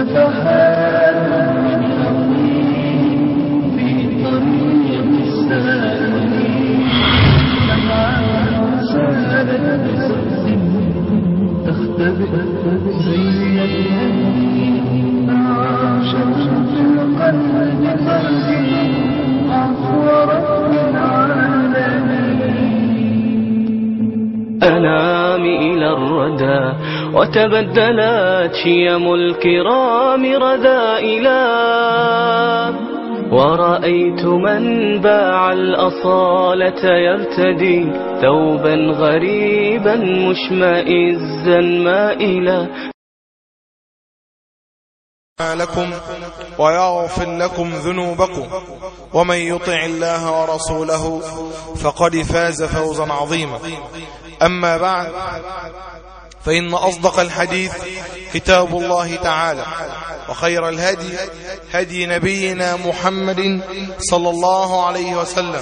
نفحات من يقين في طريق السالكين، لمعان سالت بصدق تختبئ زي اليمين، عاشت في القلب فرد عفو رب العالمين. أنام إلى الردى وتبدلت شيم الكرام رذائلا، ورأيت من باع الأصالة يرتدي ثوبا غريبا مشمئزا مائلا. لكم ويغفر لكم ذنوبكم، ومن يطع الله ورسوله فقد فاز فوزا عظيما. أما بعد، فإن أصدق الحديث كتاب الله تعالى، وخير الهدي هدي نبينا محمد صلى الله عليه وسلم،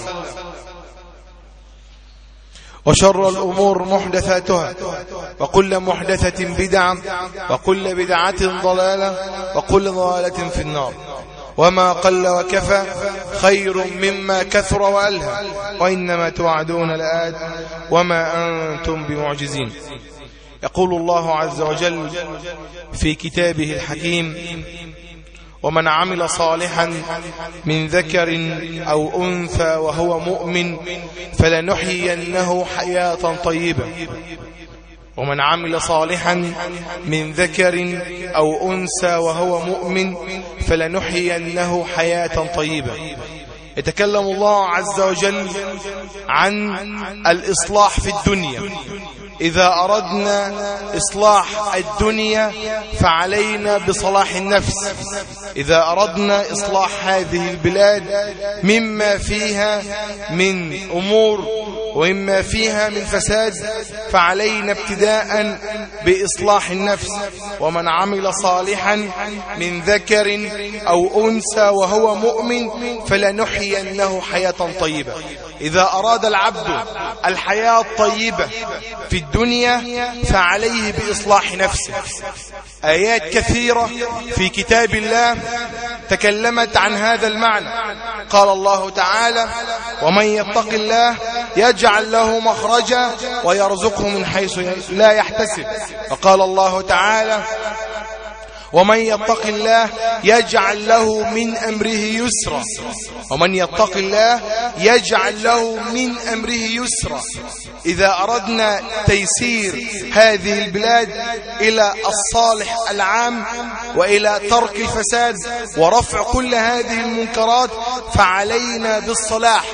وشر الأمور محدثاتها، وكل محدثة بدعة، وكل بدعة ضلالة، وكل ضلالة في النار. وما قل وكفى خير مما كثر وألهى، وإنما توعدون لآت وما أنتم بمعجزين. يقول الله عز وجل في كتابه الحكيم: ومن عمل صالحا من ذكر أو أنثى وهو مؤمن فلنحيينه حياة طيبة. ومن عمل صالحا من ذكر أو أنثى وهو مؤمن فلنحيينه حياة طيبة. يتكلم الله عز وجل عن الإصلاح في الدنيا. إذا أردنا إصلاح الدنيا فعلينا بصلاح النفس. إذا أردنا إصلاح هذه البلاد مما فيها من أمور ومما فيها من فساد فعلينا ابتداء بإصلاح النفس. ومن عمل صالحا من ذكر أو أنثى وهو مؤمن فلنحيينه حياة طيبة. إذا أراد العبد الحياة الطيبة في الدنيا فعليه بإصلاح نفسه. آيات كثيرة في كتاب الله تكلمت عن هذا المعنى. قال الله تعالى: ومن يتق الله يجعل له مخرجا ويرزقه من حيث لا يحتسب. وقال الله تعالى: ومن يتق الله يجعل له من أمره يسرا. ومن يتق الله يجعل له من أمره يسرا. إذا أردنا تيسير هذه البلاد إلى الصالح العام وإلى ترك الفساد ورفع كل هذه المنكرات فعلينا بالصلاح.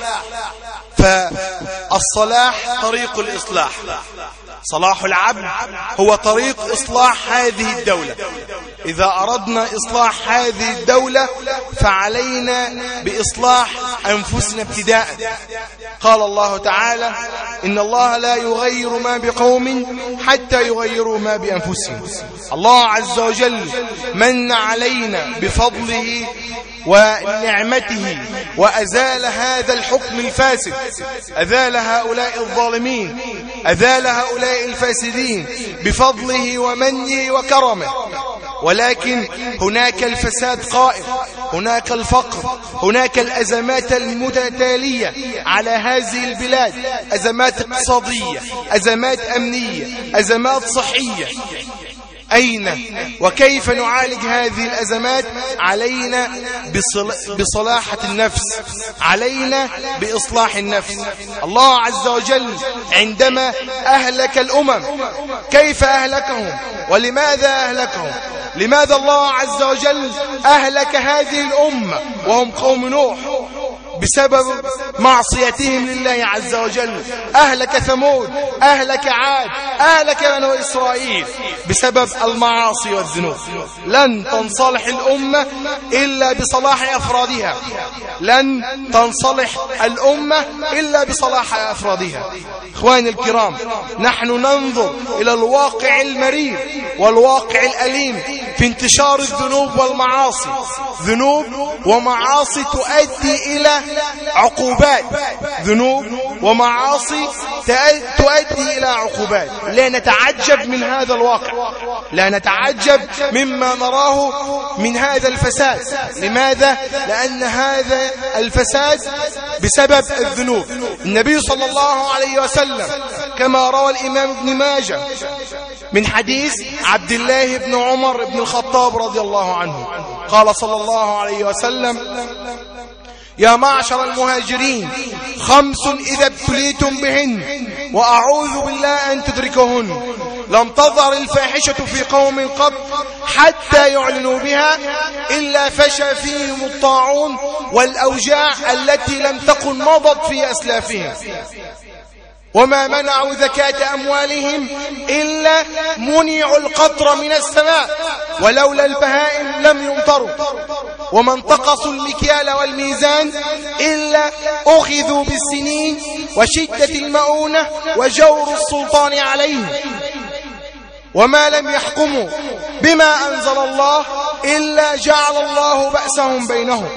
فالصلاح طريق الإصلاح. صلاح العبد هو طريق إصلاح هذه الدولة. إذا أردنا إصلاح هذه الدولة فعلينا بإصلاح أنفسنا ابتداء. قال الله تعالى: إن الله لا يغير ما بقوم حتى يغيروا ما بأنفسهم. الله عز وجل من علينا بفضله ونعمته وأزال هذا الحكم الفاسد، أزال هؤلاء الظالمين، أزال هؤلاء الفاسدين بفضله ومنه وكرمه. ولكن هناك الفساد قائم، هناك الفقر، هناك الأزمات المتتالية على هذه البلاد، أزمات اقتصادية، أزمات أمنية، أزمات صحية. أين وكيف نعالج هذه الأزمات؟ علينا بصلاحة النفس، علينا بإصلاح النفس. الله عز وجل عندما أهلك الأمم كيف أهلكهم ولماذا أهلكهم؟ لماذا الله عز وجل أهلك هذه الأمة وهم قوم نوح؟ بسبب معصيتهم لله عز وجل. أهلك ثمود، أهلك عاد، أهلك بنو إسرائيل بسبب المعاصي والذنوب. لن تنصلح الأمة إلا بصلاح أفرادها، لن تنصلح الأمة إلا بصلاح أفرادها. إخواني الكرام، نحن ننظر إلى الواقع المرير والواقع الأليم في انتشار الذنوب والمعاصي. ذنوب ومعاصي تؤدي إلى عقوبات، ذنوب ومعاصي تؤدي إلى عقوبات. لا نتعجب من هذا الواقع، لا نتعجب مما نراه من هذا الفساد. لماذا؟ لأن هذا الفساد بسبب الذنوب. النبي صلى الله عليه وسلم كما روى الإمام ابن ماجه من حديث عبد الله بن عمر بن الخطاب رضي الله عنه قال صلى الله عليه وسلم: يا معشر المهاجرين 5 إذا ابتليتم بهن وأعوذ بالله أن تدركهن: لم تظهر الفاحشة في قوم قط حتى يعلنوا بها إلا فشى فيهم الطاعون والأوجاع التي لم تكن مضت في أسلافهم، وما منعوا زكاة أموالهم إلا منعوا القطر من السماء، ولولا البهائم لم يمطروا، وما انتقصوا المكيال والميزان إلا أخذوا بالسنين وشدة المؤونة وجور السلطان عليهم، وما لم يحكموا بما أنزل الله إلا جعل الله بأسهم بينهم.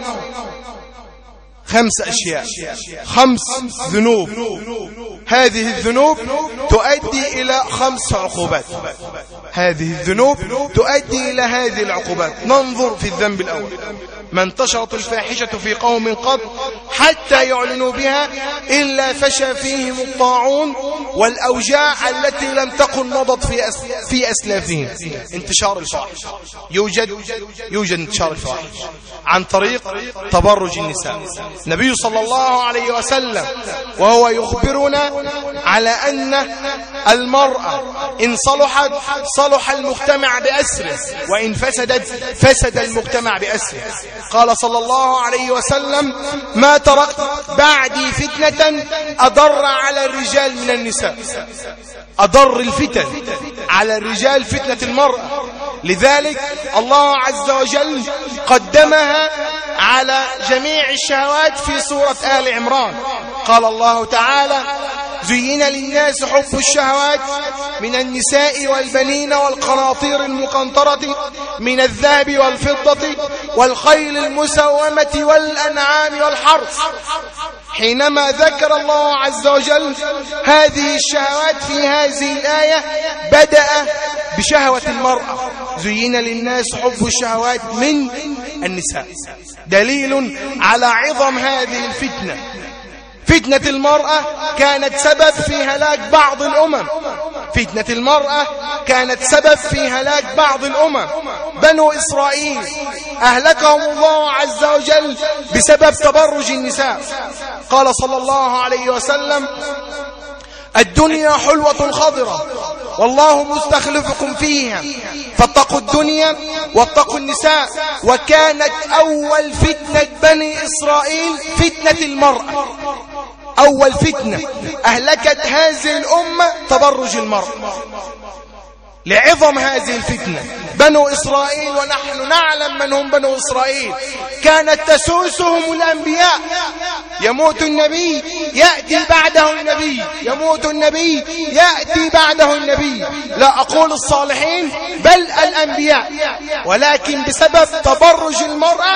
5 أشياء، 5 ذنوب. هذه الذنوب تؤدي إلى 5 عقوبات. هذه الذنوب تؤدي إلى هذه العقوبات. ننظر في الذنب الأول: ما انتشرت الفاحشة في قوم قط حتى يعلنوا بها إلا فشى فيهم الطاعون والأوجاع التي لم تكن مضت في أسلافهم. انتشار الفاحش، يوجد انتشار الفاحش عن طريق تبرج النساء. النبي صلى الله عليه وسلم وهو يخبرنا على أن المرأة إن صلحت صلح المجتمع بأسره، وإن فسدت فسد المجتمع بأسره. قال صلى الله عليه وسلم: ما تركت بعدي فتنة أضر على الرجال من النساء. أضر الفتن على الرجال فتنة المرأة، لذلك الله عز وجل قدمها على جميع الشهوات في سورة آل عمران. قال الله تعالى: زين للناس حب الشهوات من النساء والبنين والقناطير المقنطرة من الذهب والفضة والخيل المسومة والأنعام والحرث. حينما ذكر الله عز وجل هذه الشهوات في هذه الآية بدأ بشهوة المرأة. زين للناس حب الشهوات من النساء، دليل على عظم هذه الفتنة. فتنة المرأة كانت سبب في هلاك بعض الأمم. فتنة المرأة كانت سبب في هلاك بعض الأمم. بنو إسرائيل أهلكهم الله عز وجل بسبب تبرج النساء. قال صلى الله عليه وسلم: الدنيا حلوة خضرة والله مستخلفكم فيها فاتقوا الدنيا واتقوا النساء. وكانت أول فتنة بني إسرائيل فتنة المرأة. أول فتنة أهلكت هذه الأمة تبرج المرأة. لعظم هذه الفتنة بنو إسرائيل، ونحن نعلم من هم بنو إسرائيل، كانت تسوسهم الأنبياء. يموت النبي يأتي بعده النبي، يموت النبي يأتي بعده النبي، لا أقول الصالحين بل الأنبياء. ولكن بسبب تبرج المرأة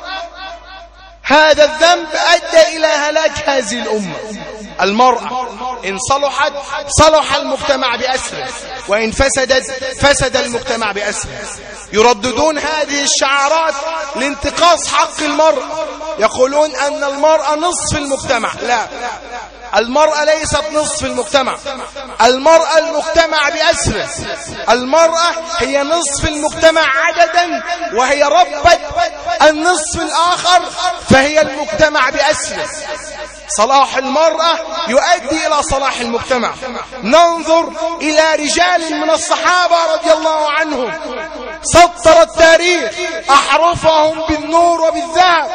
هذا الذنب أدى إلى هلاك هذه الأمة. المرأة إن صلحت صلح المجتمع بأسره، وإن فسدت فسد المجتمع بأسره. يرددون هذه الشعارات لانتقاص حق المرأة، يقولون أن المرأة نصف المجتمع. لا، المرأة ليست نصف المجتمع، المرأة المجتمع بأسره. المرأة هي نصف المجتمع عددا، وهي ربة النصف الآخر، فهي المجتمع بأسره. صلاح المرأة يؤدي إلى صلاح المجتمع. ننظر إلى رجال من الصحابة رضي الله عنهم سطر التاريخ أحرفهم بالنور وبالذهب.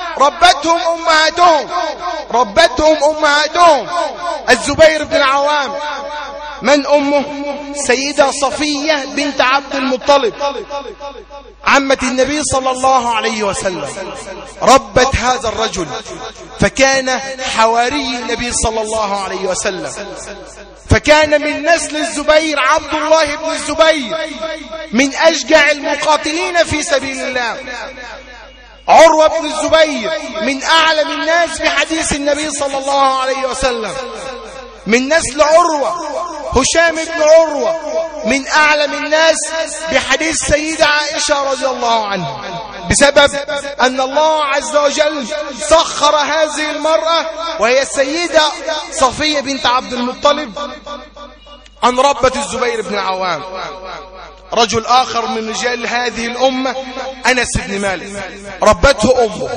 ربتهم أمهاتهم. الزبير بن العوام، من أمه؟ سيدة صفية بنت عبد المطلب عمة النبي صلى الله عليه وسلم. ربت هذا الرجل فكان حواري النبي صلى الله عليه وسلم، فكان من نسل الزبير عبد الله بن الزبير من أشجع المقاتلين في سبيل الله. عروة بن الزبير من أعلم الناس بحديث النبي صلى الله عليه وسلم، من نسل عروة. هشام بن عروة من أعلم الناس بحديث سيدة عائشة رضي الله عنها، بسبب أن الله عز وجل سخر هذه المرأة وهي السيدة صفية بنت عبد المطلب عن ربة الزبير بن العوام. رجل آخر من رجال هذه الأمة أنس بن مالك، ربته أمه.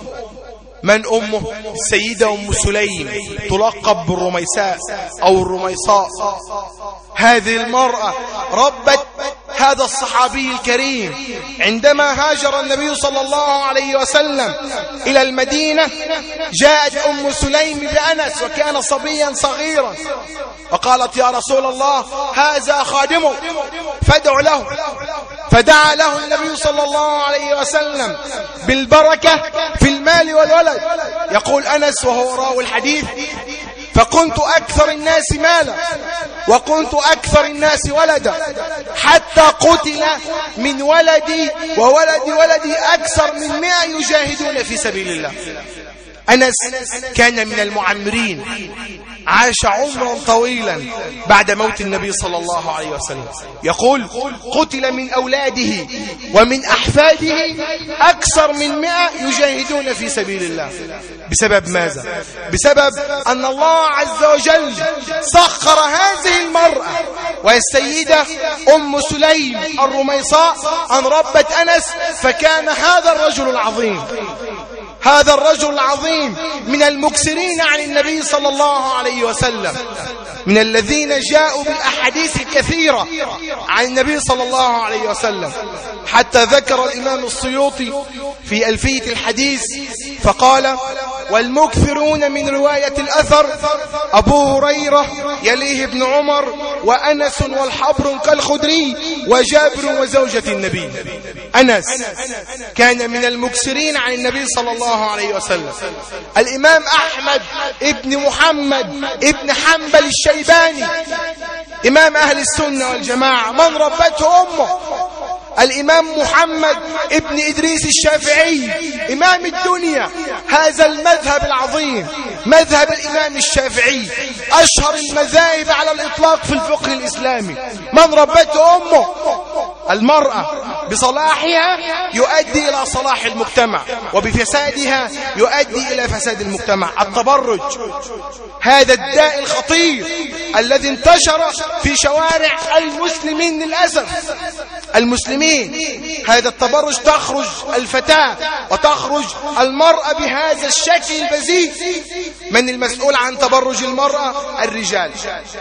من أمه؟ السيدة أم سليم، تلقب بالرميساء أو الرميصاء. هذه المرأة ربت هذا الصحابي الكريم. عندما هاجر النبي صلى الله عليه وسلم إلى المدينة، جاءت أم سليم بأنس وكان صبيا صغيرا، وقالت: يا رسول الله، هذا خادمك فادع له. فدعا له النبي صلى الله عليه وسلم بالبركة في المال والولد. يقول أنس وهو راوي الحديث: فكنت أكثر الناس مالا وكنت أكثر الناس ولدا، حتى قتل من ولدي وولد ولدي أكثر من 100 يجاهدون في سبيل الله. أنس كان من المعمرين، عاش عمرا طويلا بعد موت النبي صلى الله عليه وسلم. يقول: قتل من أولاده ومن أحفاده أكثر من 100 يجاهدون في سبيل الله. بسبب ماذا؟ بسبب أن الله عز وجل سخر هذه المرأة وهي السيدة أم سليم الرميصاء عن ربة أنس، فكان هذا الرجل العظيم، هذا الرجل العظيم من المكثرين عن النبي صلى الله عليه وسلم، من الذين جاءوا بالأحاديث الكثيرة عن النبي صلى الله عليه وسلم. حتى ذكر الإمام السيوطي في ألفية الحديث فقال: والمكثرون من رواية الأثر أبو هريرة يليه ابن عمر وأنس والحبر كالخدري وجابر وزوجة النبي. أنس كان من المكثرين عن النبي صلى الله عليه وسلم. الإمام أحمد ابن محمد ابن حنبل الشيباني إمام أهل السنة والجماعة، من ربته أمه. الإمام محمد ابن إدريس الشافعي إمام الدنيا، هذا المذهب العظيم مذهب الإمام الشافعي، أشهر المذاهب على الإطلاق في الفقه الإسلامي، من ربته أمه. المرأة بصلاحها يؤدي إلى صلاح المجتمع، وبفسادها يؤدي إلى فساد المجتمع. التبرج هذا الداء الخطير الذي انتشر في شوارع المسلمين للأسف. المسلمين هذا التبرج، تخرج الفتاة وتخرج المرأة بهذا الشكل البذيء. من المسؤول عن تبرج المرأة؟ الرجال.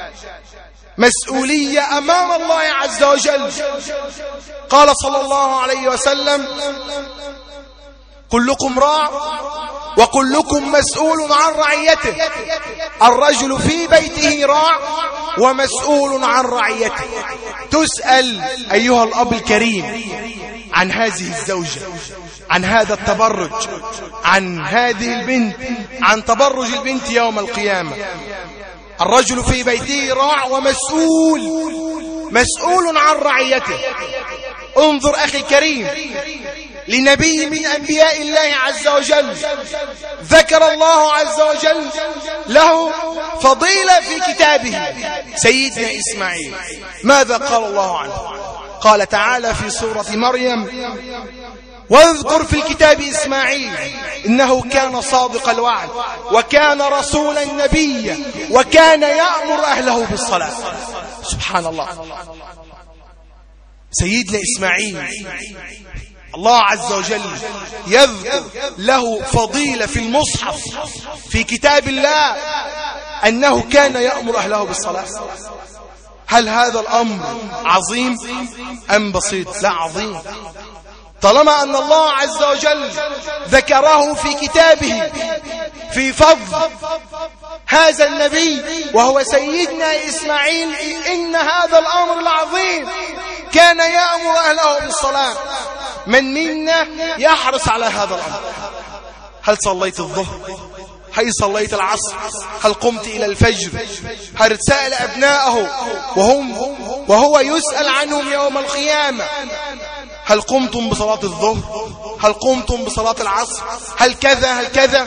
مسؤولية أمام الله عز وجل. قال صلى الله عليه وسلم: كلكم راع وكلكم مسؤول عن رعيته. الرجل في بيته راع ومسؤول عن رعيته. تسأل أيها الأب الكريم عن هذه الزوجة، عن هذا التبرج، عن هذه البنت، عن تبرج البنت يوم القيامة. الرجل في بيته راع مسؤول عن رعيته. انظر أخي الكريم لنبي من أنبياء الله عز وجل، ذكر الله عز وجل له فضيلة في كتابه، سيدنا إسماعيل. ماذا قال الله عنه؟ قال تعالى في سورة مريم: واذكر في الكتاب إسماعيل إنه كان صادق الوعد وكان رسولا نبيا وكان يأمر أهله بالصلاة. سبحان الله. سيدنا إسماعيل الله عز وجل يذكر له فضيلة في المصحف في كتاب الله أنه كان يأمر أهله بالصلاة. هل هذا الأمر عظيم أم بسيط؟ لا، عظيم. طالما أن الله عز وجل ذكره في كتابه في فضل هذا النبي وهو سيدنا إسماعيل، إن هذا الأمر العظيم كان يأمر أهله بالصلاة. من منا يحرص على هذا الأمر؟ هل صليت الظهر؟ هل صليت العصر؟ هل قمت إلى الفجر؟ هل سأل أبناءه وهو يسأل عنهم يوم القيامة؟ هل قمتم بصلاة الظهر؟ هل قمتم بصلاة العصر؟ هل كذا هل كذا؟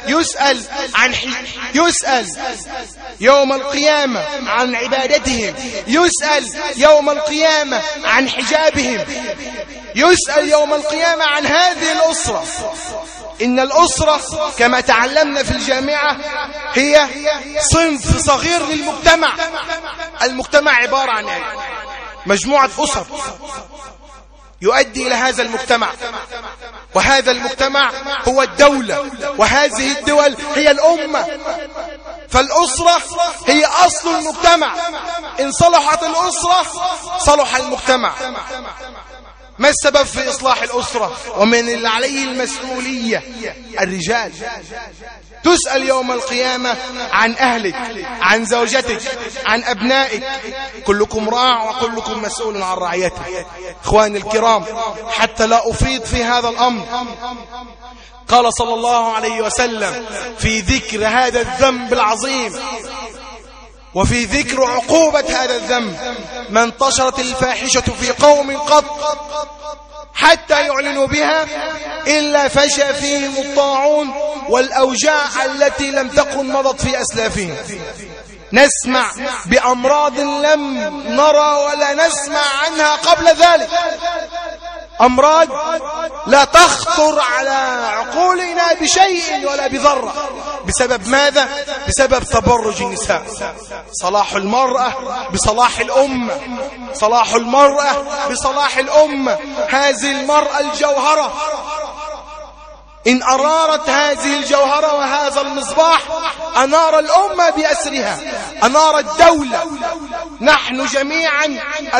يسأل يوم القيامة عن عبادتهم، يسأل يوم القيامة عن حجابهم، يسأل يوم القيامة عن هذه الأسرة. إن الأسرة كما تعلمنا في الجامعة هي صنف صغير للمجتمع. المجتمع عبارة عن مجموعة أسر يؤدي إلى هذا المجتمع، وهذا المجتمع هو الدولة، وهذه الدول هي الأمة. فالأسرة هي أصل المجتمع، إن صلحت الأسرة صلح المجتمع. ما السبب في إصلاح الأسرة؟ ومن اللي عليه المسؤولية الرجال. تسأل يوم القيامة عن أهلك، عن زوجتك، عن أبنائك. كلكم راع وكلكم مسؤول عن رعيته. إخواني الكرام، حتى لا أفيض في هذا الأمر، قال صلى الله عليه وسلم في ذكر هذا الذنب العظيم وفي ذكر عقوبة هذا الذنب: ما انتشرت الفاحشة في قوم قط حتى يعلنوا بها إلا فشى فيهم الطاعون والأوجاع التي لم تكن مضت في أسلافهم. نسمع بأمراض لم نرى ولا نسمع عنها قبل ذلك، أمراض لا تخطر على عقولنا بشيء ولا بذرة. بسبب ماذا؟ بسبب تبرج النساء. صلاح المرأة بصلاح الأمة، صلاح المرأة بصلاح الأمة. هذه المرأة الجوهرة، إن أرارت هذه الجوهرة وهذا المصباح أنار الأمة بأسرها، أنار الدولة. نحن جميعا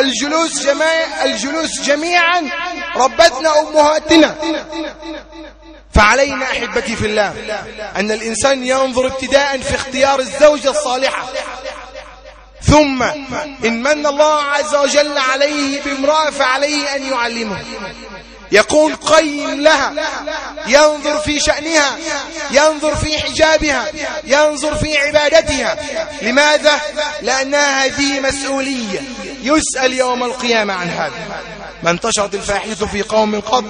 الجلوس جميعا ربتنا أمهاتنا. فعلينا أحبتي في الله أن الإنسان ينظر ابتداء في اختيار الزوجة الصالحة، ثم إن من الله عز وجل عليه بامرأة فعليه أن يعلمه، يكون قيم لها، ينظر في شأنها، ينظر في حجابها، ينظر في عبادتها. لماذا؟ لأنها هذه مسؤولية يسأل يوم القيامة عن هذا. ما انتشرت الفاحشة في قوم قط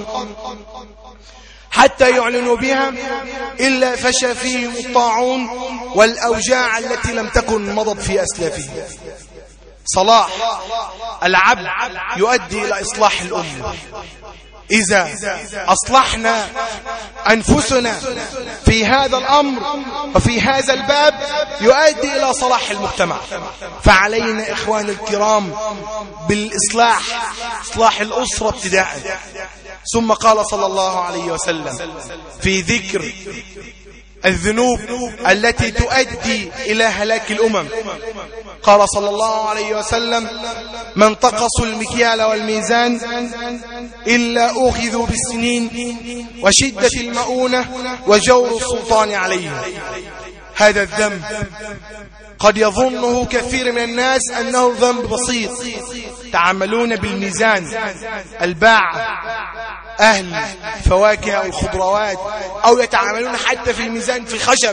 حتى يعلنوا بها إلا فشى فيهم الطاعون والأوجاع التي لم تكن مضت في أسلافهم. صلاح العبد يؤدي إلى إصلاح الأمة. إذا أصلحنا أنفسنا في هذا الأمر وفي هذا الباب يؤدي إلى صلاح المجتمع. فعلينا إخواني الكرام بالإصلاح، إصلاح الأسرة ابتداء. ثم قال صلى الله عليه وسلم في ذكر الذنوب التي تؤدي إلى هلاك الأمم، قال صلى الله عليه وسلم: ما انتقصوا المكيال والميزان إلا أخذوا بالسنين وشدة المؤونة وجور السلطان عليهم. هذا الذنب قد يظنه كثير من الناس أنه ذنب بسيط، تعاملون بالميزان، الباعة، أهل فواكه أو الخضروات، أو يتعاملون حتى في الميزان في خشب.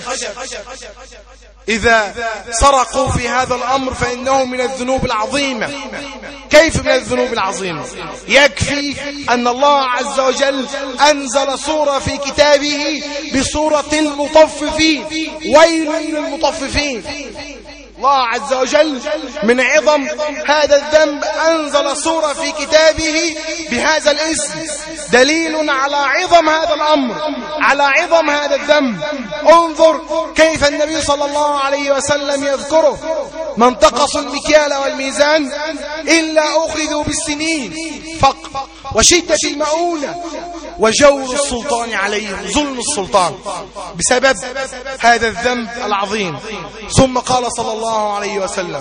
إذا سرقوا في هذا الأمر فإنه من الذنوب العظيمة. كيف من الذنوب العظيمة؟ يكفي أن الله عز وجل أنزل سورة في كتابه بسورة المطففين، ويل للمطففين. الله عز وجل من عظم هذا الذنب أنزل سورة في كتابه بهذا الاسم، دليل على عظم هذا الأمر، على عظم هذا الذنب. انظر كيف النبي صلى الله عليه وسلم يذكره: ما انتقصوا المكيال والميزان إلا أخذوا بالسنين، فقر وشدة المؤونة وجور السلطان عليهم، ظلم السلطان بسبب هذا الذنب العظيم. ثم قال صلى الله عليه وسلم: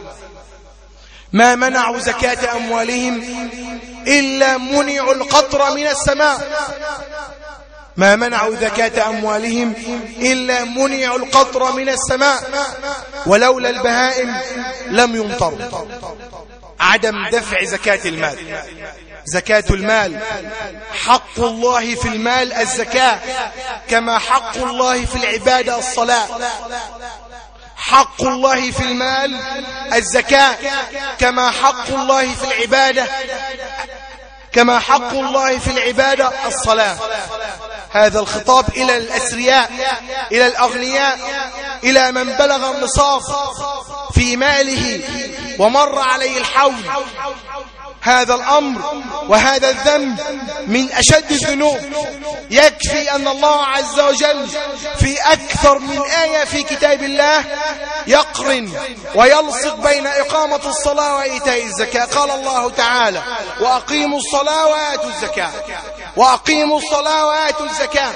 ما منعوا زكاة أموالهم إلا منعوا القطر من السماء. ما منعوا زكاة أموالهم إلا منعوا القطر من السماء، ولولا البهائم لم يمطروا. عدم دفع زكاة المال. زكاة المال حق الله في المال الزكاة، كما حق الله في العبادة الصلاة. حق الله في المال الزكاة، كما حق الله في العبادة كما حق الله في العبادة الصلاة. هذا الخطاب إلى الأثرياء، إلى الأغنياء، إلى من بلغ النصاب في ماله ومر عليه الحول. هذا الأمر وهذا الذنب من أشد الذنوب. يكفي أن الله عز وجل في أكثر من آية في كتاب الله يقرن ويلصق بين إقامة الصلاة وإيتاء الزكاة. قال الله تعالى: وأقيموا الصلاة وآتوا الزكاة، وأقيموا الصلاة وآتوا الزكاة.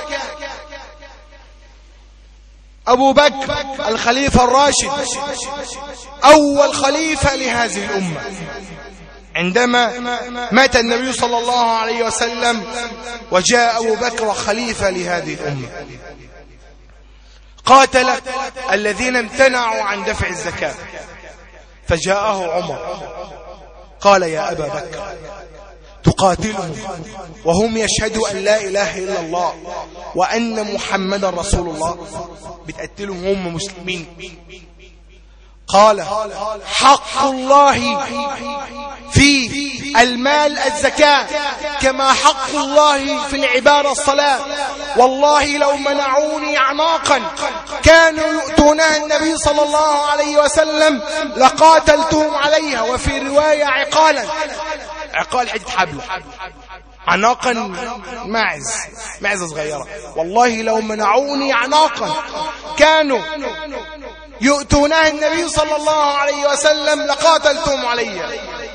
أبو بكر الخليفة الراشد أول خليفة لهذه الأمة، عندما مات النبي صلى الله عليه وسلم وجاء أبو بكر خليفة لهذه الأمة، قاتل الذين امتنعوا عن دفع الزكاة، فجاءه عمر قال: يا أبا بكر، تقاتلهم وهم يشهدوا أن لا إله إلا الله وأن محمدا رسول الله، بتقتلهم هم مسلمين. قال: حق الله في المال الزكاة كما حق الله في العبادة الصلاة. والله لو منعوني أعناقا كانوا يؤتونها النبي صلى الله عليه وسلم لقاتلتهم عليها. وفي رواية عقالا، عقال حدة حبل، عناقا معزة صغيرة. والله لو منعوني عناقا كانوا يؤتونها النبي صلى الله عليه وسلم لقاتلتهم عليها.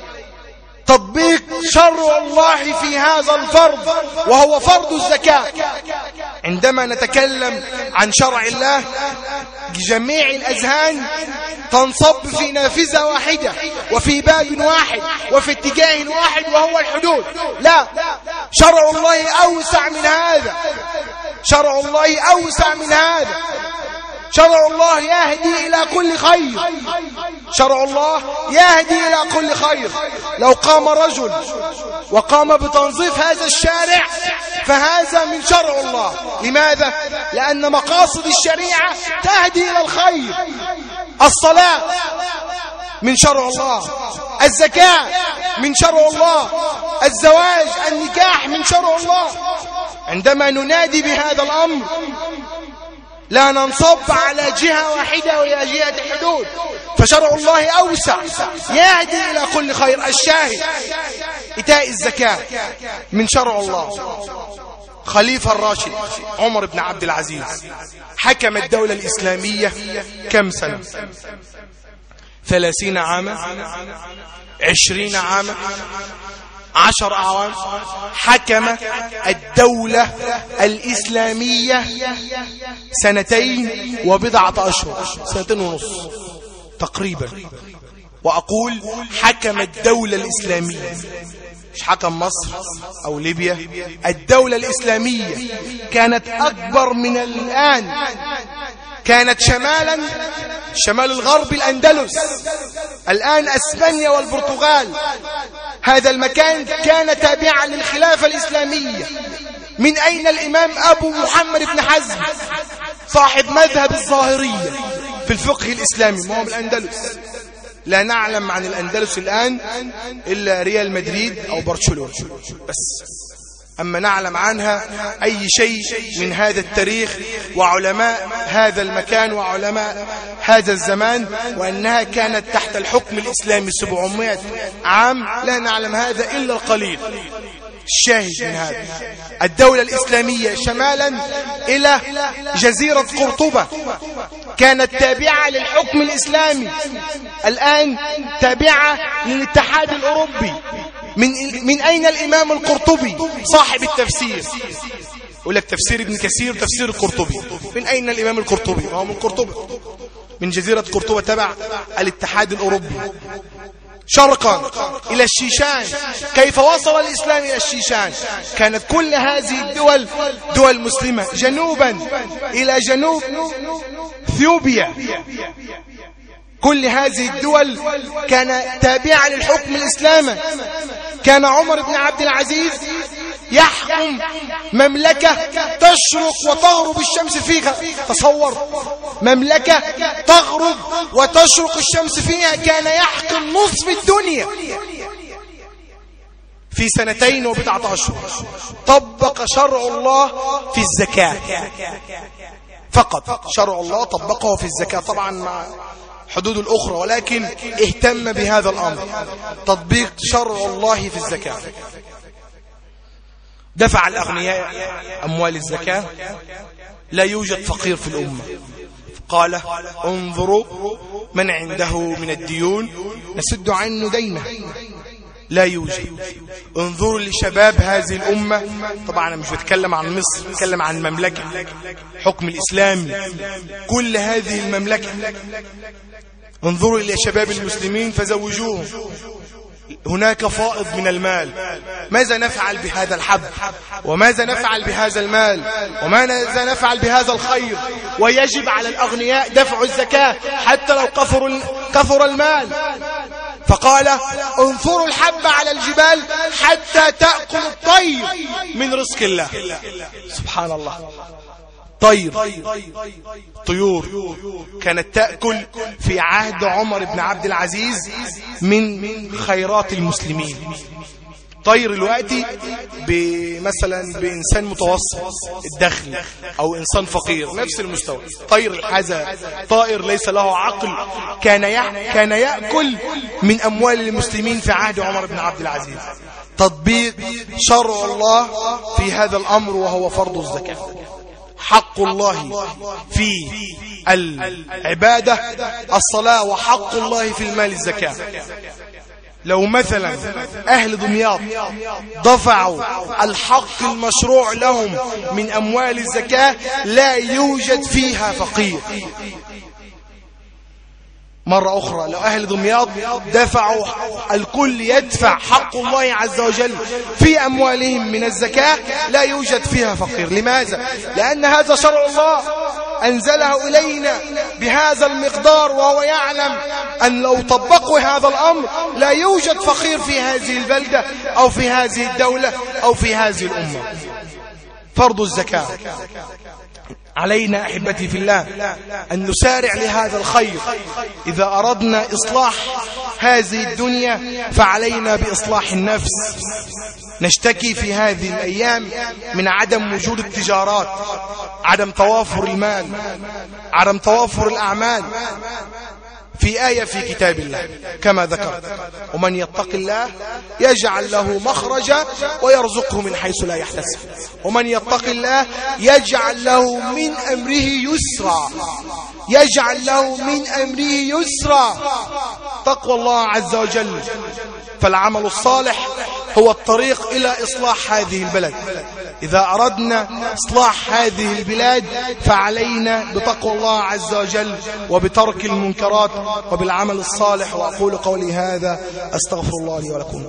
تطبيق شرع الله في هذا الفرض وهو فرض الزكاة. عندما نتكلم عن شرع الله جميع الأذهان تنصب في نافذة واحدة وفي باب واحد وفي اتجاه واحد وهو الحدود. لا، شرع الله أوسع من هذا، شرع الله أوسع من هذا. شرع الله يهدي إلى كل خير، شرع الله يهدي إلى كل خير. لو قام رجل وقام بتنظيف هذا الشارع فهذا من شرع الله. لماذا؟ لأن مقاصد الشريعة تهدي إلى الخير. الصلاة من شرع الله، الزكاة من شرع الله، الزواج النكاح من شرع الله. عندما ننادي بهذا الأمر لا ننصب على جهة واحدة وهي جهة الحدود، فشرع الله أوسع يهدي إلى كل خير. الشاهد إيتاء الزكاة من شرع الله. خليفة الراشد عمر بن عبد العزيز حكم الدولة الإسلامية كم سنة؟ 30 عاما، 20 عاما، 10 أعوام. حكم الدولة الإسلامية 2 وبضعة أشهر، 2 ونص تقريبا. وأقول حكم الدولة الإسلامية، مش حكم مصر أو ليبيا. الدولة الإسلامية كانت أكبر من الآن، كانت شمال الغرب الأندلس، الآن أسبانيا والبرتغال. هذا المكان كان تابعا للخلافة الإسلامية. من أين الإمام أبو محمد بن حزم صاحب مذهب الظاهرية في الفقه الإسلامي؟ ما هو من الأندلس. لا نعلم عن الأندلس الآن إلا ريال مدريد أو برشلونة بس، أما نعلم عنها أي شيء من هذا التاريخ وعلماء هذا المكان وعلماء هذا الزمان، وأنها كانت تحت الحكم الإسلامي 700 عام، لا نعلم هذا إلا القليل. الشاهد من هذا الدولة الإسلامية شمالا إلى جزيرة قرطبة كانت تابعة للحكم الإسلامي، الآن تابعة للاتحاد الأوروبي. من أين الإمام القرطبي صاحب التفسير؟ يقول لك تفسير ابن كثير وتفسير القرطبي. من أين الإمام القرطبي؟ هو من قرطبة، من جزيرة قرطبة تبع الاتحاد الأوروبي. شرقا إلى الشيشان، كيف وصل الإسلام إلى الشيشان؟ كانت كل هذه الدول دول مسلمة. جنوبا إلى جنوب اثيوبيا، كل هذه الدول كان تابعة للحكم الإسلامي. كان عمر بن عبد العزيز يحكم مملكة تشرق وتغرب الشمس فيها. تصور مملكة تغرب وتشرق الشمس فيها، كان يحكم نصف الدنيا في 2 وبضعة أشهر طبق شرع الله في الزكاة فقط. شرع الله طبقه في الزكاة طبعا مع حدود الأخرى، ولكن اهتم بهذا الأمر، تطبيق شرع الله في الزكاة. دفع الأغنياء أموال الزكاة، لا يوجد فقير في الأمة. قال انظروا من عنده من الديون نسد عنه دينه، لا يوجد. انظروا لشباب هذه الأمة، طبعا أنا مش بتكلم عن مصر، بتكلم عن المملكة، حكم الإسلامي، كل هذه المملكة. انظروا إلى شباب المسلمين فزوجوهم، هناك فائض من المال، ماذا نفعل بهذا الحب؟ وماذا نفعل بهذا المال؟ وماذا نفعل بهذا الخير؟ ويجب على الأغنياء دفع الزكاة حتى لو كثر المال. فقال انثروا الحب على الجبال حتى تأكل الطير من رزق الله. سبحان الله، طيور كانت تأكل في عهد عمر بن عبد العزيز من خيرات المسلمين. طير الوقتي مثلا بإنسان متوسط الدخل أو إنسان فقير نفس المستوى، طير الحذا، طائر ليس له عقل، كان يأكل من أموال المسلمين في عهد عمر بن عبد العزيز. تطبيق شرع الله في هذا الأمر وهو فرض الزكاة. حق الله في العبادة الصلاة، وحق الله في المال الزكاة. لو مثلا أهل دمياط دفعوا الحق المشروع لهم من أموال الزكاة لا يوجد فيها فقير. مرة أخرى، لو أهل دمياط دفعوا، الكل يدفع حق الله عز وجل في أموالهم من الزكاة لا يوجد فيها فقير. لماذا؟ لأن هذا شرع الله أنزله إلينا بهذا المقدار، وهو يعلم أن لو طبقوا هذا الأمر لا يوجد فقير في هذه البلدة أو في هذه الدولة أو في هذه الأمة. فرض الزكاة علينا أحبتي في الله أن نسارع لهذا الخير. إذا أردنا إصلاح هذه الدنيا فعلينا بإصلاح النفس. نشتكي في هذه الأيام من عدم وجود التجارات، عدم توافر المال، عدم توافر الأعمال. في آية في كتاب الله كما ذكرت: ومن يتق الله يجعل له مخرجا ويرزقه من حيث لا يحتسب. ومن يتق الله يجعل له من أمره يسرا، يجعل له من أمره يسرا. تقوى الله عز وجل. فالعمل الصالح هو الطريق إلى إصلاح هذه البلد. إذا أردنا إصلاح هذه البلاد فعلينا بتقوى الله عز وجل وبترك المنكرات وبالعمل الصالح. وأقول قولي هذا أستغفر الله لي ولكم.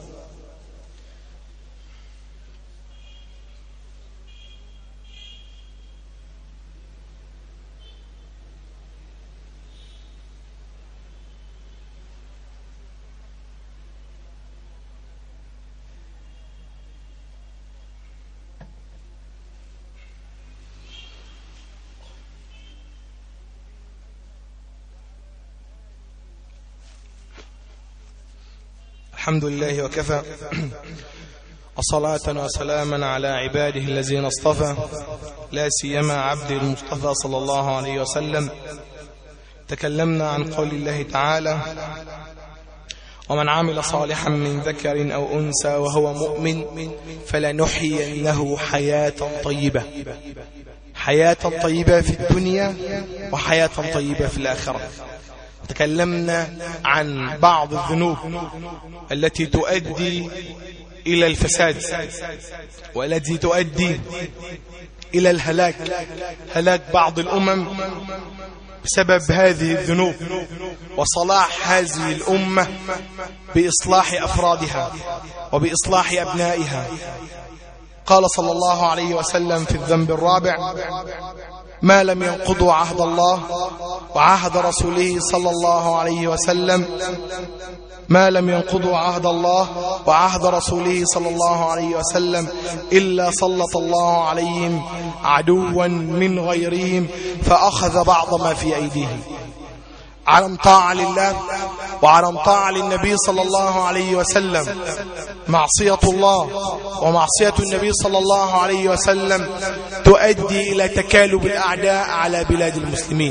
الحمد لله وكفى، وصلاة وسلاما على عباده الذين اصطفى، لا سيما عبده المصطفى صلى الله عليه وسلم. تكلمنا عن قول الله تعالى: ومن عمل صالحا من ذكر أو أنثى وهو مؤمن فلنحيينه حياة طيبة، حياة طيبة في الدنيا وحياة طيبة في الآخرة. تكلمنا عن بعض الذنوب التي تؤدي إلى الفساد والتي تؤدي إلى الهلاك، هلاك بعض الأمم بسبب هذه الذنوب، وصلاح هذه الأمة بإصلاح أفرادها وبإصلاح أبنائها. قال صلى الله عليه وسلم في الذنب الرابع: ما لم ينقضوا عهد الله وعهد رسوله صلى الله عليه وسلم، ما لم ينقضوا عهد الله وعهد رسوله صلى الله عليه وسلم إلا سلط الله عليهم عدوا من غيرهم فأخذ بعض ما في أيديهم. عدم طاعة لله وعدم طاعة للنبي صلى الله عليه وسلم معصية الله ومعصية النبي صلى الله عليه وسلم تؤدي إلى تكالب الأعداء على بلاد المسلمين.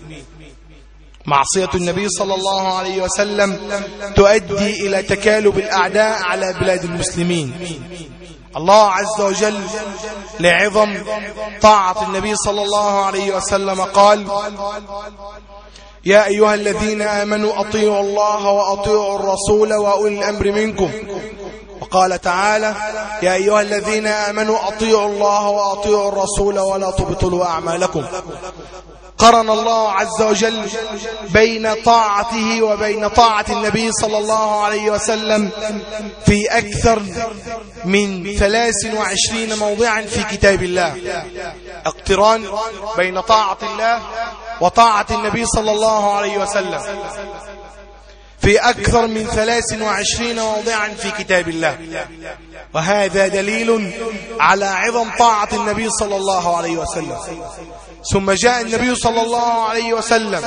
معصية النبي صلى الله عليه وسلم تؤدي إلى تكالب الأعداء على بلاد المسلمين. الله عز وجل لعظم طاعة النبي صلى الله عليه وسلم قال: يا أيها الذين آمنوا أطيعوا الله وأطيعوا الرسول وأولي الأمر منكم. وقال تعالى: يا أيها الذين آمنوا أطيعوا الله وأطيعوا الرسول ولا تبطلوا أعمالكم. قرن الله عز وجل بين طاعته وبين طاعة النبي صلى الله عليه وسلم في أكثر من 23 موضعا في كتاب الله. اقتران بين طاعة الله وطاعة النبي صلى الله عليه وسلم في أكثر من 23 موضعا في كتاب الله، وهذا دليل على عظم طاعة النبي صلى الله عليه وسلم. ثم جاء النبي صلى الله عليه وسلم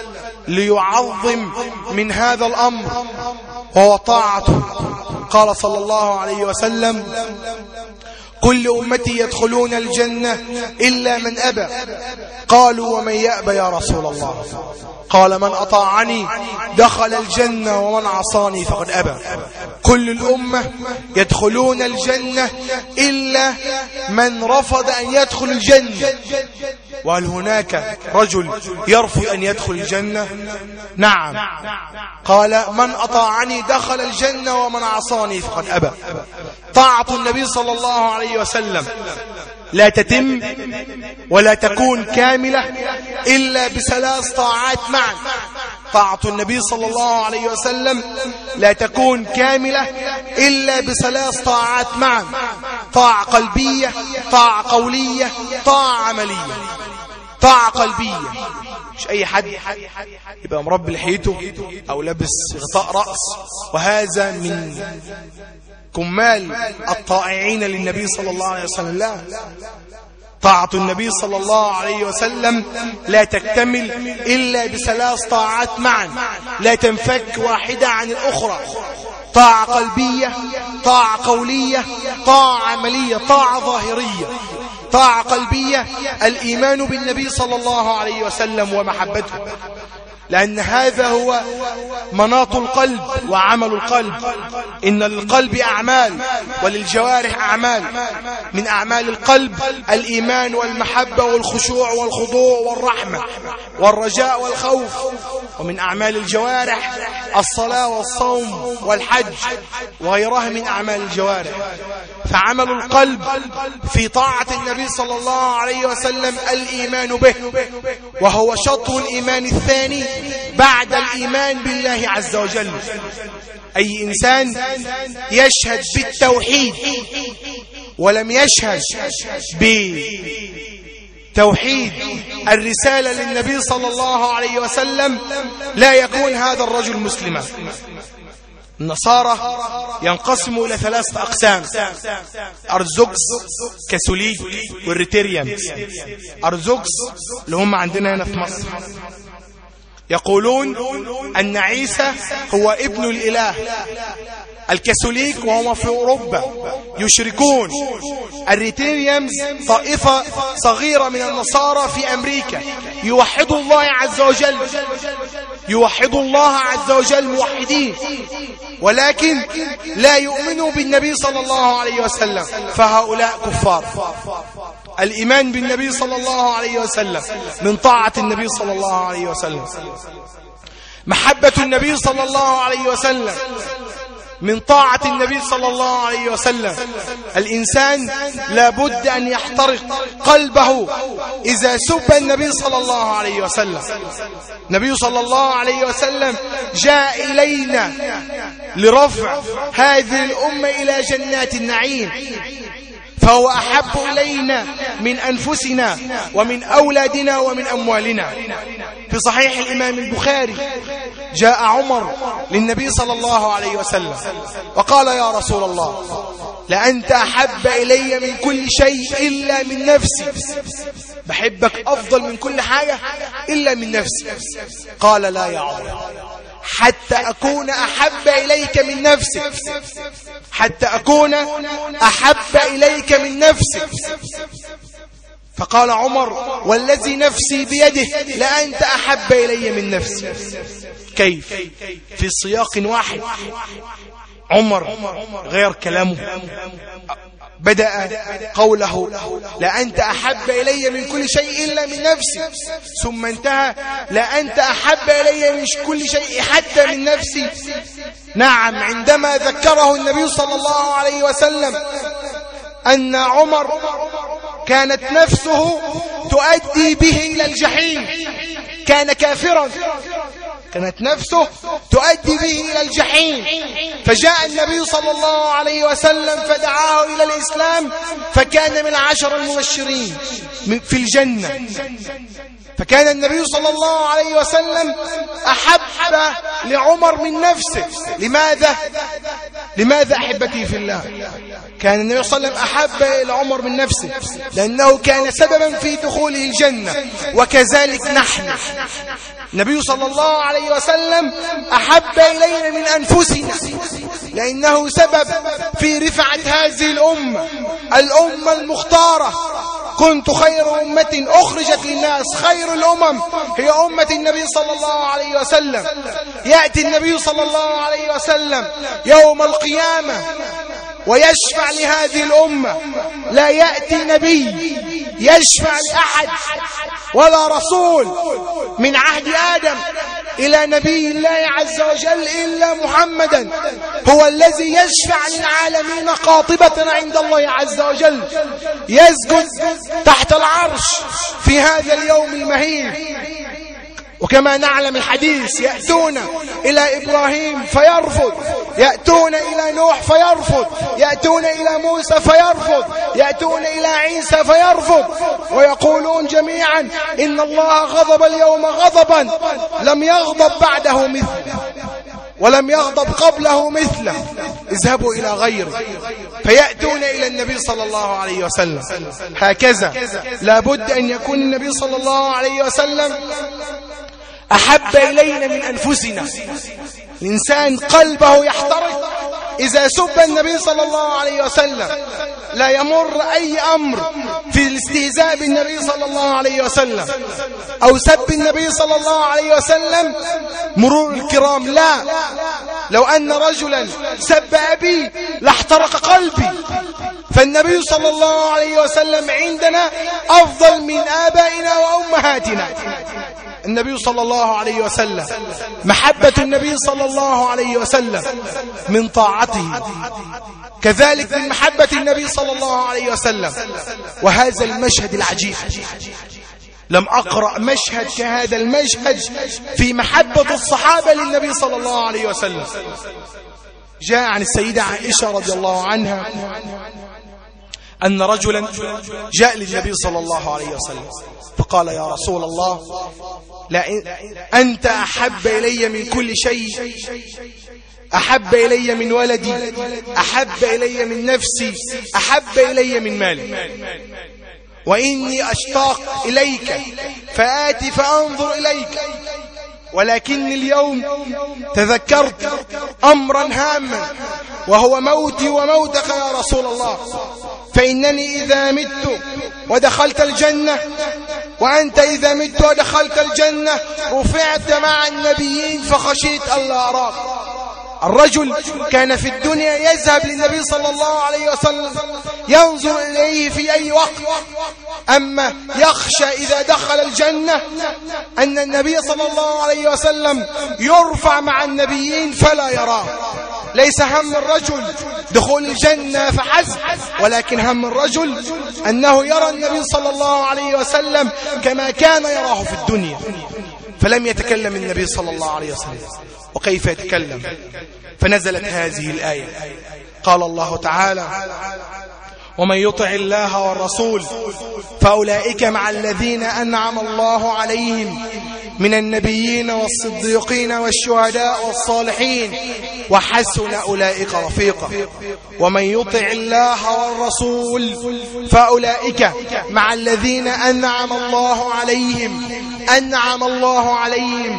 ليعظم من هذا الأمر وهو طاعته. قال صلى الله عليه وسلم: كل أمتي يدخلون الجنة إلا من أبى. قالوا: ومن يأبى يا رسول الله؟ قال: من أطاعني دخل الجنة ومن عصاني فقد أبى. كل الأمة يدخلون الجنة إلا من رفض أن يدخل الجنة. وهل هناك رجل يرفض أن يدخل الجنة؟ نعم. قال: من أطاعني دخل الجنة ومن عصاني فقد أبى. طاعة النبي صلى الله عليه وسلم لا تتم ولا تكون كاملة إلا بثلاث طاعات معا. طاعة النبي صلى الله عليه وسلم لا تكون كاملة إلا بثلاث طاعات معا: طاعة قلبية، طاعة قولية، طاعة عملية. طاعة قلبية، مش أي حد يبقى مربي لحيته أو لابس غطاء رأس وهذا من كمال الطائعين للنبي صلى الله عليه وسلم. لا، طاعة النبي صلى الله عليه وسلم لا تكتمل إلا بثلاث طاعات معا، لا تنفك واحدة عن الأخرى: طاعة قلبية، طاعة قولية، طاعة عملية، طاعة ظاهرية. طاعة قلبية الإيمان بالنبي صلى الله عليه وسلم ومحبته، لأن هذا هو مناط القلب وعمل القلب. إن للقلب أعمال وللجوارح أعمال. من أعمال القلب الإيمان والمحبة والخشوع والخضوع والرحمة والرجاء والخوف. ومن أعمال الجوارح الصلاة والصوم والحج وغيرها من أعمال الجوارح. فعمل القلب في طاعة النبي صلى الله عليه وسلم الإيمان به، وهو شطر الإيمان الثاني بعد الإيمان بالله عز وجل. أي إنسان يشهد بالتوحيد ولم يشهد بتوحيد الرسالة للنبي صلى الله عليه وسلم لا يكون هذا الرجل مسلما. النصارى ينقسموا إلى 3 أقسام: أرثوذكس، كاثوليك، والريتيريانز. أرثوذكس اللي هم عندنا هنا في مصر يقولون أن عيسى هو ابن الإله. الكاثوليك وهم في أوروبا يشركون. الريتيريانز طائفة صغيرة من النصارى في أمريكا يوحدوا الله عز وجل، يوحدوا الله عز وجل موحدين، ولكن لا يؤمنوا بالنبي صلى الله عليه وسلم، فهؤلاء كفار. الإيمان بالنبي صلى الله عليه وسلم من طاعة النبي صلى الله عليه وسلم. محبة النبي صلى الله عليه وسلم من طاعة النبي صلى الله عليه وسلم. الإنسان لابد أن يحترق قلبه إذا سب النبي صلى الله عليه وسلم. النبي صلى الله عليه وسلم جاء إلينا لرفع هذه الأمة إلى جنات النعيم، فهو أحب إلينا من أنفسنا ومن أولادنا ومن أموالنا. في صحيح الإمام البخاري جاء عمر للنبي صلى الله عليه وسلم وقال: يا رسول الله، لأنت أحب إلي من كل شيء إلا من نفسي، بحبك أفضل من كل حاجة إلا من نفسي. قال: لا يا عمر، حتى أكون أحب إليك من نفسك، حتى أكون أحب إليك من نفسك. فقال عمر: والذي نفسي بيده لأنت أحب إلي من نفسي. كيف؟ في سياق واحد. عمر غير كلامه، بدأ قوله: لأنت أحب إلي من كل شيء إلا من نفسي، ثم انتهى: لأنت أحب إلي من كل شيء حتى من نفسي. نعم، عندما ذكره النبي صلى الله عليه وسلم أن عمر كانت نفسه تؤدي به إلى الجحيم، كان كافرا، كانت نفسه تؤدي به إلى الجحيم، فجاء النبي صلى الله عليه وسلم فدعاه إلى الإسلام، فكان من 10 المبشرين في الجنة. فكان النبي صلى الله عليه وسلم أحب لعمر من نفسه. لماذا أحبتي في الله؟ كان النبي صلى الله عليه وسلم أحب لعمر من نفسه لأنه كان سببا في دخوله الجنة. وكذلك نحن، النبي صلى الله عليه وسلم أحب إلينا من أنفسنا لأنه سبب في رفعة هذه الأمة المختارة. كنت خير أمة أخرجت للناس، خير الأمم هي أمة النبي صلى الله عليه وسلم. يأتي النبي صلى الله عليه وسلم يوم القيامة ويشفع لهذه الأمة. لا يأتي نبي يشفع لأحد ولا رسول من عهد آدم إلى نبي الله عز وجل إلا محمدا، هو الذي يشفع للعالمين قاطبة عند الله عز وجل، يسجد تحت العرش في هذا اليوم المهين. وكما نعلم الحديث: يأتون إلى إبراهيم فيرفض، يأتون إلى نوح فيرفض، يأتون إلى موسى فيرفض، يأتون إلى عيسى فيرفض، ويقولون جميعا: إن الله غضب اليوم غضبا لم يغضب بعده مثله ولم يغضب قبله مثله، اذهبوا إلى غيره. فيأتون إلى النبي صلى الله عليه وسلم. هكذا لابد أن يكون النبي صلى الله عليه وسلم أحب إلينا من أنفسنا. الإنسان قلبه يحترق إذا سب النبي صلى الله عليه وسلم. لا يمر أي أمر في الاستهزاء بالنبي صلى الله عليه وسلم أو سب النبي صلى الله عليه وسلم مرور الكرام، لا. لو أن رجلا سب أبي لاحترق قلبي. فالنبي صلى الله عليه وسلم عندنا أفضل من آبائنا وأمهاتنا. النبي صلى الله عليه وسلم، محبة النبي صلى الله عليه وسلم من طاعته، كذلك من محبة النبي صلى الله عليه وسلم. وهذا المشهد العجيب، لم أقرأ مشهد كهذا المشهد في محبة الصحابة للنبي صلى الله عليه وسلم. جاء عن السيدة عائشة رضي الله عنها أن رجلا جاء للنبي صلى الله عليه وسلم فقال: يا رسول الله، أنت أحب إلي من كل شيء، أحب إلي من ولدي، أحب إلي من نفسي، أحب إلي من مالي، وإني أشتاق إليك فآتي فأنظر إليك، ولكن اليوم تذكرت أمرا هاما وهو موتي وموتك يا رسول الله. فإنني إذا مت ودخلت الجنة وأنت إذا مت ودخلت الجنة رفعت مع النبيين فخشيت ألا أراك. الرجل كان في الدنيا يذهب للنبي صلى الله عليه وسلم ينظر إليه في أي وقت، أما يخشى إذا دخل الجنة أن النبي صلى الله عليه وسلم يرفع مع النبيين فلا يراه. ليس هم الرجل دخول الجنة فحسب، ولكن هم الرجل أنه يرى النبي صلى الله عليه وسلم كما كان يراه في الدنيا. فلم يتكلم النبي صلى الله عليه وسلم. وكيف يتكلم؟ فنزلت هذه الآية، قال الله تعالى: ومن يطع الله والرسول فأولئك مع الذين أنعم الله عليهم من النبيين والصديقين والشهداء والصالحين وحسن أولئك رفيقا. ومن يطع الله والرسول فأولئك مع الذين أنعم الله عليهم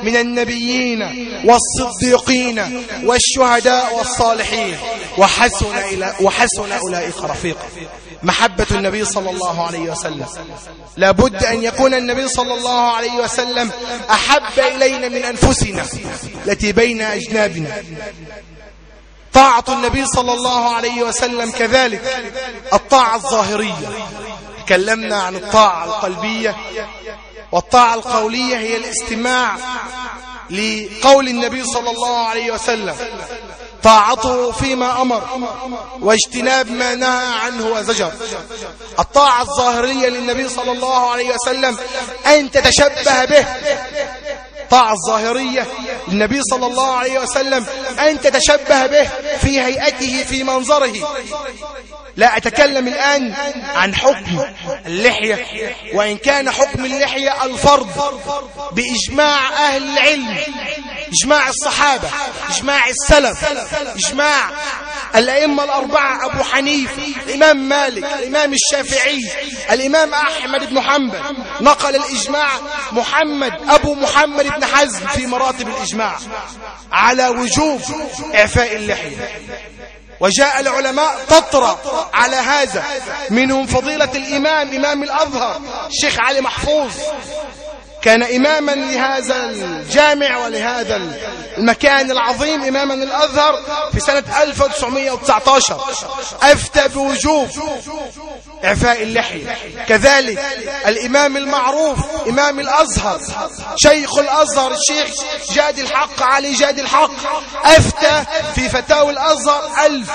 من النبيين والصديقين والشهداء والصالحين وحسن أولئك رفيقا. محبة النبي صلى الله عليه وسلم، لابد أن يكون النبي صلى الله عليه وسلم أحب إلينا من أنفسنا التي بين أجنابنا. طاعة النبي صلى الله عليه وسلم كذلك الطاعة الظاهرية. تكلمنا عن الطاعة القلبية، والطاعة القولية هي الاستماع لقول النبي صلى الله عليه وسلم، طاعته فيما أمر واجتناب ما نهى عنه وزجر. الطاعة الظاهرية للنبي صلى الله عليه وسلم أن تتشبه به. الطاعة الظاهرية للنبي صلى الله عليه وسلم أن تتشبه به في هيئته، في منظره. لا أتكلم الآن عن حكم اللحية، وإن كان حكم اللحية الفرض بإجماع أهل العلم، إجماع الصحابة، إجماع السلف، إجماع الأئمة الأربعة، أبو حنيفة، الإمام مالك، الإمام الشافعي، الإمام أحمد بن حنبل. نقل الإجماع أبو محمد بن حزم في مراتب الإجماع على وجوب إعفاء اللحية. وجاء العلماء تطرى على هذا، منهم فضيلة إمام الأزهر الشيخ علي محفوظ، كان إماما لهذا الجامع ولهذا المكان العظيم، إماما الأزهر في سنة 1919 أفتى بوجوب إعفاء اللحية. كذلك الإمام المعروف إمام الأزهر شيخ الأزهر الشيخ جاد الحق علي جاد الحق أفتى في فتاوى الأزهر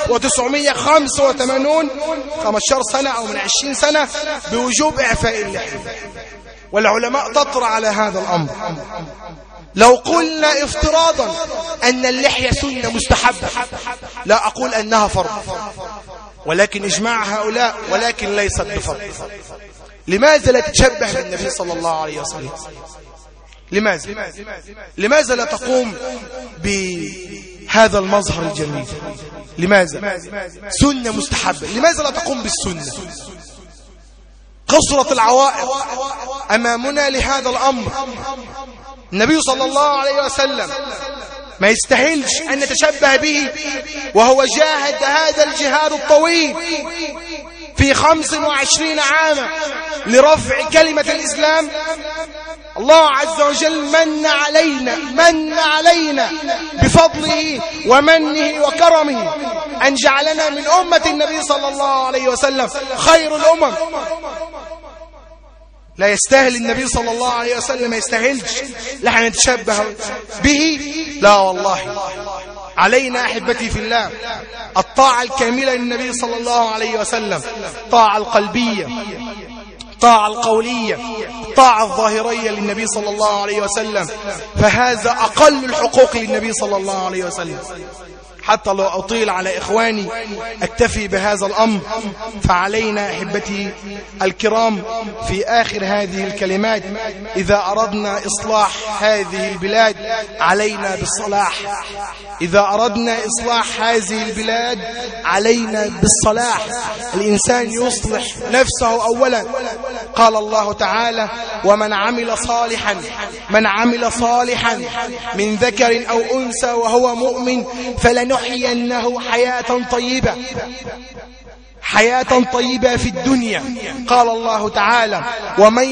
1985 15 سنة أو من 20 سنة بوجوب إعفاء اللحية. والعلماء تطرى على هذا الأمر. لو قلنا افتراضا أن اللحية سنة مستحبة، لا أقول أنها فرض، ولكن إجماع هؤلاء، ولكن ليست بفرض. لماذا لا تتشبه بالنبي صلى الله عليه وسلم؟ لماذا لا تقوم بهذا المظهر الجميل؟ لماذا؟ سنة مستحبة، لماذا لا تقوم بالسنة؟ قصرت العوائق أمامنا لهذا الأمر. النبي صلى الله عليه وسلم ما يستحيلش أن نتشبه به، وهو جاهد هذا الجهاد الطويل في 25 عاما لرفع كلمة الإسلام. الله عز وجل من علينا بفضله ومنه وكرمه أن جعلنا من أمة النبي صلى الله عليه وسلم خير الأمم. لا يستاهل النبي صلى الله عليه وسلم، ما يستاهلش لحن نتشبه به، لا والله. علينا أحبتي في الله الطاعة الكاملة للنبي صلى الله عليه وسلم، الطاعة القلبية، الطاعة القولية، الطاعة الظاهرية للنبي صلى الله عليه وسلم. فهذا أقل الحقوق للنبي صلى الله عليه وسلم. حتى لو أطيل على إخواني أكتفي بهذا الأمر. فعلينا أحبتي الكرام في آخر هذه الكلمات، إذا أردنا إصلاح هذه البلاد علينا بالصلاح. إذا أردنا إصلاح هذه البلاد علينا بالصلاح. الإنسان يصلح نفسه أولا. قال الله تعالى: ومن عمل صالحا من ذكر أو أنثى وهو مؤمن فلنحيينه حياة طيبة في الدنيا. قال الله تعالى: ومن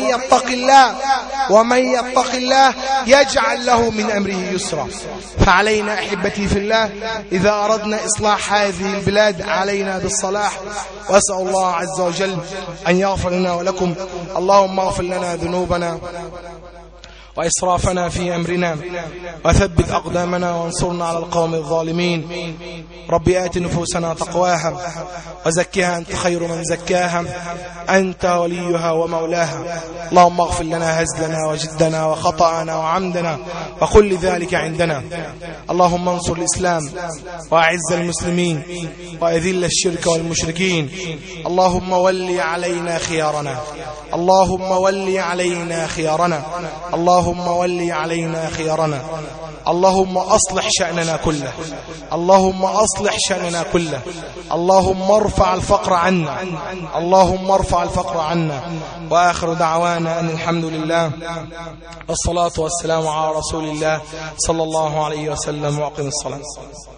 يتق الله يجعل له من أمره يسرا. فعلينا أحبتي في الله إذا أردنا إصلاح هذه البلاد علينا بالصلاح. وأسأل الله عز وجل أن يغفر لنا ولكم. اللهم اغفر لنا ذنوبنا وإسرافنا في أمرنا، وثبت أقدامنا وانصرنا على القوم الظالمين. رب آت نفوسنا تقواها وزكها أنت خير من زكاها، أنت وليها ومولاها. اللهم اغفر لنا هزلنا وجدنا وخطأنا وعمدنا وكل ذلك عندنا. اللهم انصر الإسلام وأعز المسلمين وأذل الشرك والمشركين. اللهم ولي علينا خيارنا، اللهم اللهم ولي علينا خيارنا، اللهم أصلح شأننا كله، اللهم أصلح شأننا كله، اللهم ارفع الفقر عنا، اللهم ارفع الفقر عنا. وآخر دعوانا أن الحمد لله، والصلاة والسلام على رسول الله صلى الله عليه وسلم. وأقم الصلاة.